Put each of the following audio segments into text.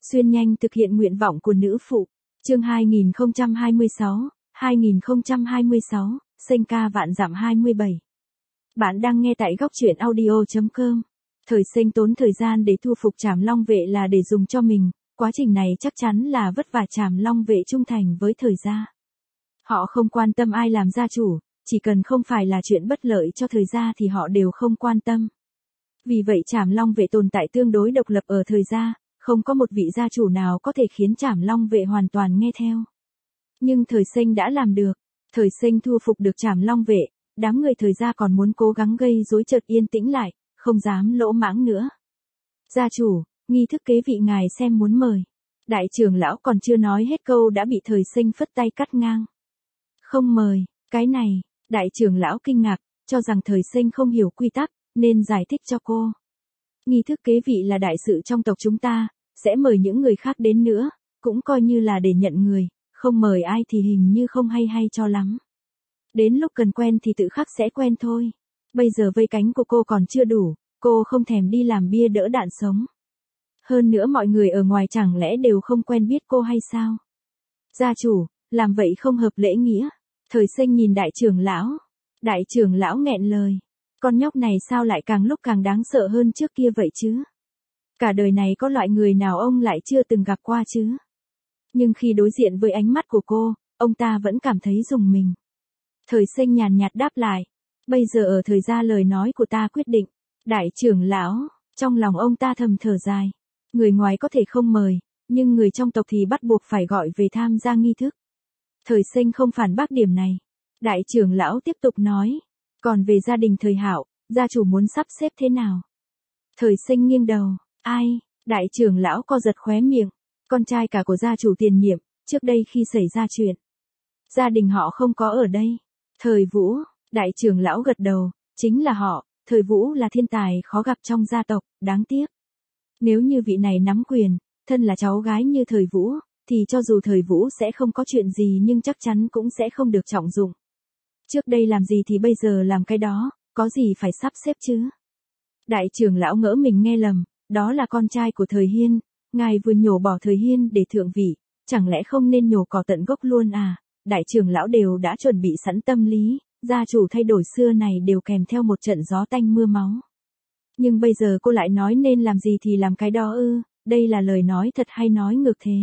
Xuyên nhanh thực hiện nguyện vọng của nữ phụ. Chương 2026, sinh ca vạn dặm 27. Bạn đang nghe tại góc truyện audio.com. Thời sinh tốn thời gian để thu phục Trảm Long vệ là để dùng cho mình, quá trình này chắc chắn là vất vả. Trảm Long vệ trung thành với thời gia. Họ không quan tâm ai làm gia chủ, chỉ cần không phải là chuyện bất lợi cho thời gia thì họ đều không quan tâm. Vì vậy Trảm Long vệ tồn tại tương đối độc lập ở thời gia, không có một vị gia chủ nào có thể khiến Trảm Long vệ hoàn toàn nghe theo. Nhưng thời sinh đã làm được. Thời sinh thu phục được Trảm Long vệ, đám người thời gia còn muốn cố gắng gây rối chợt yên tĩnh lại, không dám lỗ mãng nữa. Gia chủ, nghi thức kế vị ngài xem muốn mời. Đại trưởng lão còn chưa nói hết câu đã bị thời sinh phất tay cắt ngang. Không mời, cái này, đại trưởng lão kinh ngạc, cho rằng thời sinh không hiểu quy tắc, nên giải thích cho cô. Nghi thức kế vị là đại sự trong tộc chúng ta, sẽ mời những người khác đến nữa, cũng coi như là để nhận người, không mời ai thì hình như không hay cho lắm. Đến lúc cần quen thì tự khắc sẽ quen thôi. Bây giờ vây cánh của cô còn chưa đủ, cô không thèm đi làm bia đỡ đạn sống. Hơn nữa mọi người ở ngoài chẳng lẽ đều không quen biết cô hay sao? Gia chủ, làm vậy không hợp lễ nghĩa. Thời sinh nhìn đại trưởng lão. Đại trưởng lão nghẹn lời. Con nhóc này sao lại càng lúc càng đáng sợ hơn trước kia vậy chứ? Cả đời này có loại người nào ông lại chưa từng gặp qua chứ? Nhưng khi đối diện với ánh mắt của cô, ông ta vẫn cảm thấy rùng mình. Thời sinh nhàn nhạt đáp lại. Bây giờ ở thời gia lời nói của ta quyết định. Đại trưởng lão, trong lòng ông ta thầm thở dài. Người ngoài có thể không mời, nhưng người trong tộc thì bắt buộc phải gọi về tham gia nghi thức. Thời sinh không phản bác điểm này. Đại trưởng lão tiếp tục nói. Còn về gia đình thời Hạo, gia chủ muốn sắp xếp thế nào? Thời sinh nghiêng đầu. Ai? Đại trưởng lão co giật khóe miệng. Con trai cả của gia chủ tiền nhiệm, trước đây khi xảy ra chuyện. Gia đình họ không có ở đây. Thời Vũ, đại trưởng lão gật đầu, chính là họ. Thời Vũ là thiên tài khó gặp trong gia tộc, đáng tiếc. Nếu như vị này nắm quyền, thân là cháu gái như Thời Vũ, thì cho dù Thời Vũ sẽ không có chuyện gì nhưng chắc chắn cũng sẽ không được trọng dụng. Trước đây làm gì thì bây giờ làm cái đó, có gì phải sắp xếp chứ? Đại trưởng lão ngỡ mình nghe lầm, đó là con trai của Thời Hiên, ngài vừa nhổ bỏ Thời Hiên để thượng vị, chẳng lẽ không nên nhổ cỏ tận gốc luôn à? Đại trưởng lão đều đã chuẩn bị sẵn tâm lý, gia chủ thay đổi xưa này đều kèm theo một trận gió tanh mưa máu. Nhưng bây giờ cô lại nói nên làm gì thì làm cái đó ư, đây là lời nói thật hay nói ngược thế?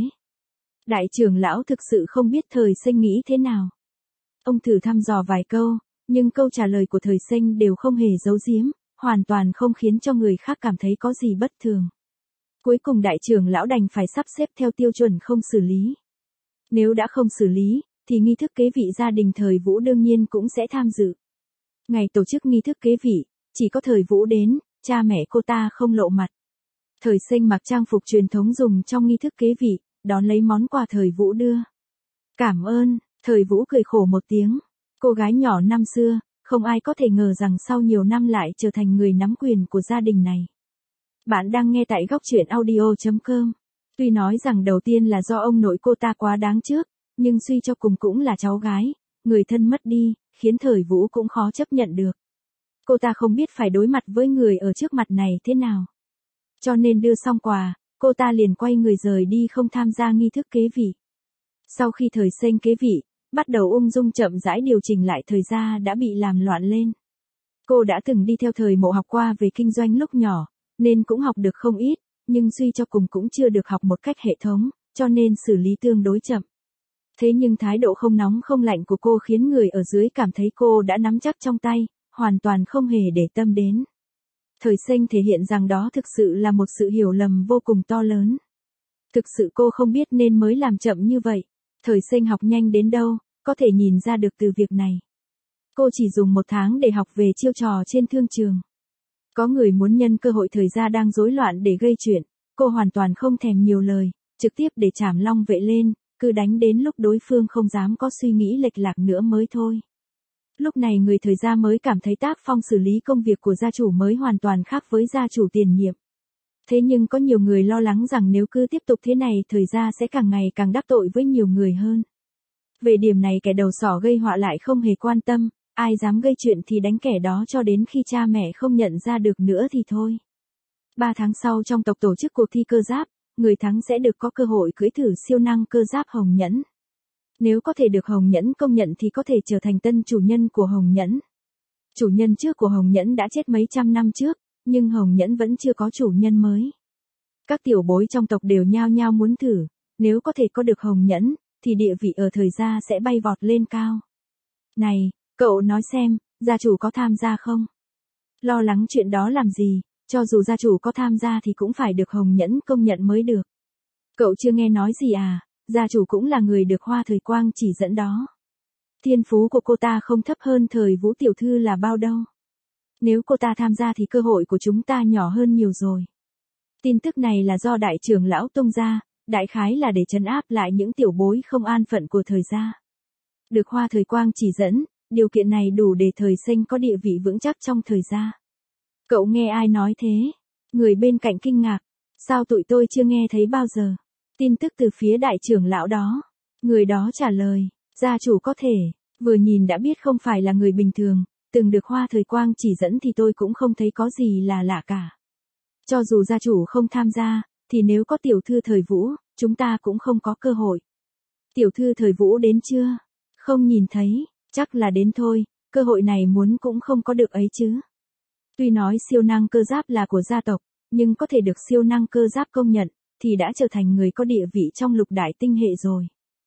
Đại trưởng lão thực sự không biết thời sinh nghĩ thế nào. Ông thử thăm dò vài câu, nhưng câu trả lời của thời sinh đều không hề giấu giếm, hoàn toàn không khiến cho người khác cảm thấy có gì bất thường. Cuối cùng đại trưởng lão đành phải sắp xếp theo tiêu chuẩn không xử lý. Nếu đã không xử lý, thì nghi thức kế vị gia đình Thời Vũ đương nhiên cũng sẽ tham dự. Ngày tổ chức nghi thức kế vị, chỉ có Thời Vũ đến, cha mẹ cô ta không lộ mặt. Thời sinh mặc trang phục truyền thống dùng trong nghi thức kế vị, đón lấy món quà Thời Vũ đưa. Cảm ơn, Thời Vũ cười khổ một tiếng. Cô gái nhỏ năm xưa, không ai có thể ngờ rằng sau nhiều năm lại trở thành người nắm quyền của gia đình này. Bạn đang nghe tại góc truyện audio.com. Tuy nói rằng đầu tiên là do ông nội cô ta quá đáng trước, nhưng suy cho cùng cũng là cháu gái, người thân mất đi, khiến Thời Vũ cũng khó chấp nhận được. Cô ta không biết phải đối mặt với người ở trước mặt này thế nào. Cho nên đưa xong quà, cô ta liền quay người rời đi không tham gia nghi thức kế vị. Sau khi thời sinh kế vị, bắt đầu ung dung chậm rãi điều chỉnh lại thời gia đã bị làm loạn lên. Cô đã từng đi theo Thời Mộ học qua về kinh doanh lúc nhỏ, nên cũng học được không ít, nhưng suy cho cùng cũng chưa được học một cách hệ thống, cho nên xử lý tương đối chậm. Thế nhưng thái độ không nóng không lạnh của cô khiến người ở dưới cảm thấy cô đã nắm chắc trong tay, hoàn toàn không hề để tâm đến. Thời sinh thể hiện rằng đó thực sự là một sự hiểu lầm vô cùng to lớn. Thực sự cô không biết nên mới làm chậm như vậy. Thời sinh học nhanh đến đâu, có thể nhìn ra được từ việc này. Cô chỉ dùng 1 tháng để học về chiêu trò trên thương trường. Có người muốn nhân cơ hội thời gia đang rối loạn để gây chuyện, cô hoàn toàn không thèm nhiều lời, trực tiếp để Trảm Long vệ lên, cứ đánh đến lúc đối phương không dám có suy nghĩ lệch lạc nữa mới thôi. Lúc này người thời gia mới cảm thấy tác phong xử lý công việc của gia chủ mới hoàn toàn khác với gia chủ tiền nhiệm. Thế nhưng có nhiều người lo lắng rằng nếu cứ tiếp tục thế này thời gia sẽ càng ngày càng đắc tội với nhiều người hơn. Về điểm này kẻ đầu sỏ gây họa lại không hề quan tâm, ai dám gây chuyện thì đánh kẻ đó cho đến khi cha mẹ không nhận ra được nữa thì thôi. 3 tháng sau trong tộc tổ chức cuộc thi cơ giáp, người thắng sẽ được có cơ hội cưỡi thử siêu năng cơ giáp hồng nhẫn. Nếu có thể được hồng nhẫn công nhận thì có thể trở thành tân chủ nhân của hồng nhẫn. Chủ nhân trước của hồng nhẫn đã chết mấy trăm năm trước, nhưng hồng nhẫn vẫn chưa có chủ nhân mới. Các tiểu bối trong tộc đều nhao nhao muốn thử, nếu có thể có được hồng nhẫn, thì địa vị ở thời gia sẽ bay vọt lên cao. Này, cậu nói xem, gia chủ có tham gia không? Lo lắng chuyện đó làm gì, cho dù gia chủ có tham gia thì cũng phải được hồng nhẫn công nhận mới được. Cậu chưa nghe nói gì à, gia chủ cũng là người được Hoa Thời Quang chỉ dẫn đó. Thiên phú của cô ta không thấp hơn Thời Vũ tiểu thư là bao đâu. Nếu cô ta tham gia thì cơ hội của chúng ta nhỏ hơn nhiều rồi. Tin tức này là do đại trưởng lão tung ra, đại khái là để trấn áp lại những tiểu bối không an phận của thời gia. Được Hoa Thời Quang chỉ dẫn, điều kiện này đủ để Thời Sinh có địa vị vững chắc trong thời gia. Cậu nghe ai nói thế? Người bên cạnh kinh ngạc. Sao tụi tôi chưa nghe thấy bao giờ? Tin tức từ phía đại trưởng lão đó. Người đó trả lời, gia chủ có thể, vừa nhìn đã biết không phải là người bình thường, từng được Hoa Thời Quang chỉ dẫn thì tôi cũng không thấy có gì là lạ cả. Cho dù gia chủ không tham gia, thì nếu có tiểu thư Thời Vũ, chúng ta cũng không có cơ hội. Tiểu thư Thời Vũ đến chưa? Không nhìn thấy, chắc là đến thôi, cơ hội này muốn cũng không có được ấy chứ. Tuy nói siêu năng cơ giáp là của gia tộc, nhưng có thể được siêu năng cơ giáp công nhận, thì đã trở thành người có địa vị trong lục đại tinh hệ rồi.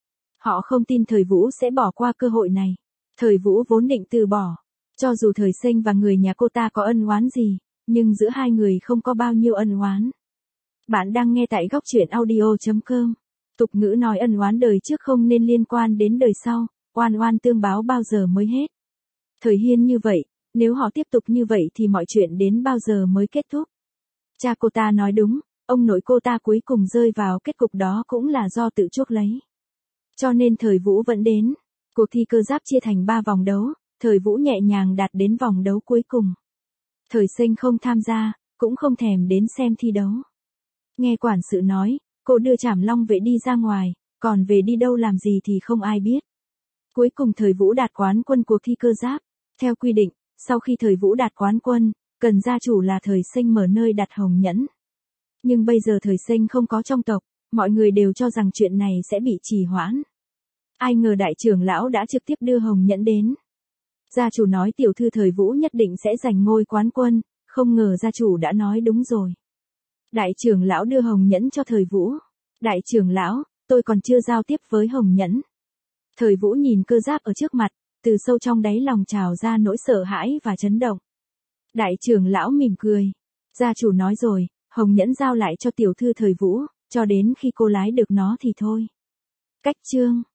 Họ không tin Thời Vũ sẽ bỏ qua cơ hội này. Thời Vũ vốn định từ bỏ. Cho dù Thời Sinh và người nhà cô ta có ân oán gì, nhưng giữa hai người không có bao nhiêu ân oán. Bạn đang nghe tại góc truyện audio.com. Tục ngữ nói ân oán đời trước không nên liên quan đến đời sau, oan oan tương báo bao giờ mới hết. Thời Hiên như vậy, nếu họ tiếp tục như vậy thì mọi chuyện đến bao giờ mới kết thúc. Cha cô ta nói đúng, ông nội cô ta cuối cùng rơi vào kết cục đó cũng là do tự chuốc lấy. Cho nên Thời Vũ vẫn đến. Cuộc thi cơ giáp chia thành 3 vòng đấu, Thời Vũ nhẹ nhàng đạt đến vòng đấu cuối cùng. Thời Sinh không tham gia, cũng không thèm đến xem thi đấu. Nghe quản sự nói, cô đưa Trảm Long vệ đi ra ngoài, còn về đi đâu làm gì thì không ai biết. Cuối cùng Thời Vũ đạt quán quân cuộc thi cơ giáp. Theo quy định, sau khi Thời Vũ đạt quán quân, cần gia chủ là Thời Sinh mở nơi đặt hồng nhẫn. Nhưng bây giờ Thời Sinh không có trong tộc, mọi người đều cho rằng chuyện này sẽ bị trì hoãn. Ai ngờ đại trưởng lão đã trực tiếp đưa hồng nhẫn đến. Gia chủ nói tiểu thư Thời Vũ nhất định sẽ giành ngôi quán quân, không ngờ gia chủ đã nói đúng rồi. Đại trưởng lão đưa hồng nhẫn cho Thời Vũ. Đại trưởng lão, tôi còn chưa giao tiếp với hồng nhẫn. Thời Vũ nhìn cơ giáp ở trước mặt, từ sâu trong đáy lòng trào ra nỗi sợ hãi và chấn động. Đại trưởng lão mỉm cười. Gia chủ nói rồi, hồng nhẫn giao lại cho tiểu thư Thời Vũ, cho đến khi cô lái được nó thì thôi. Cách chương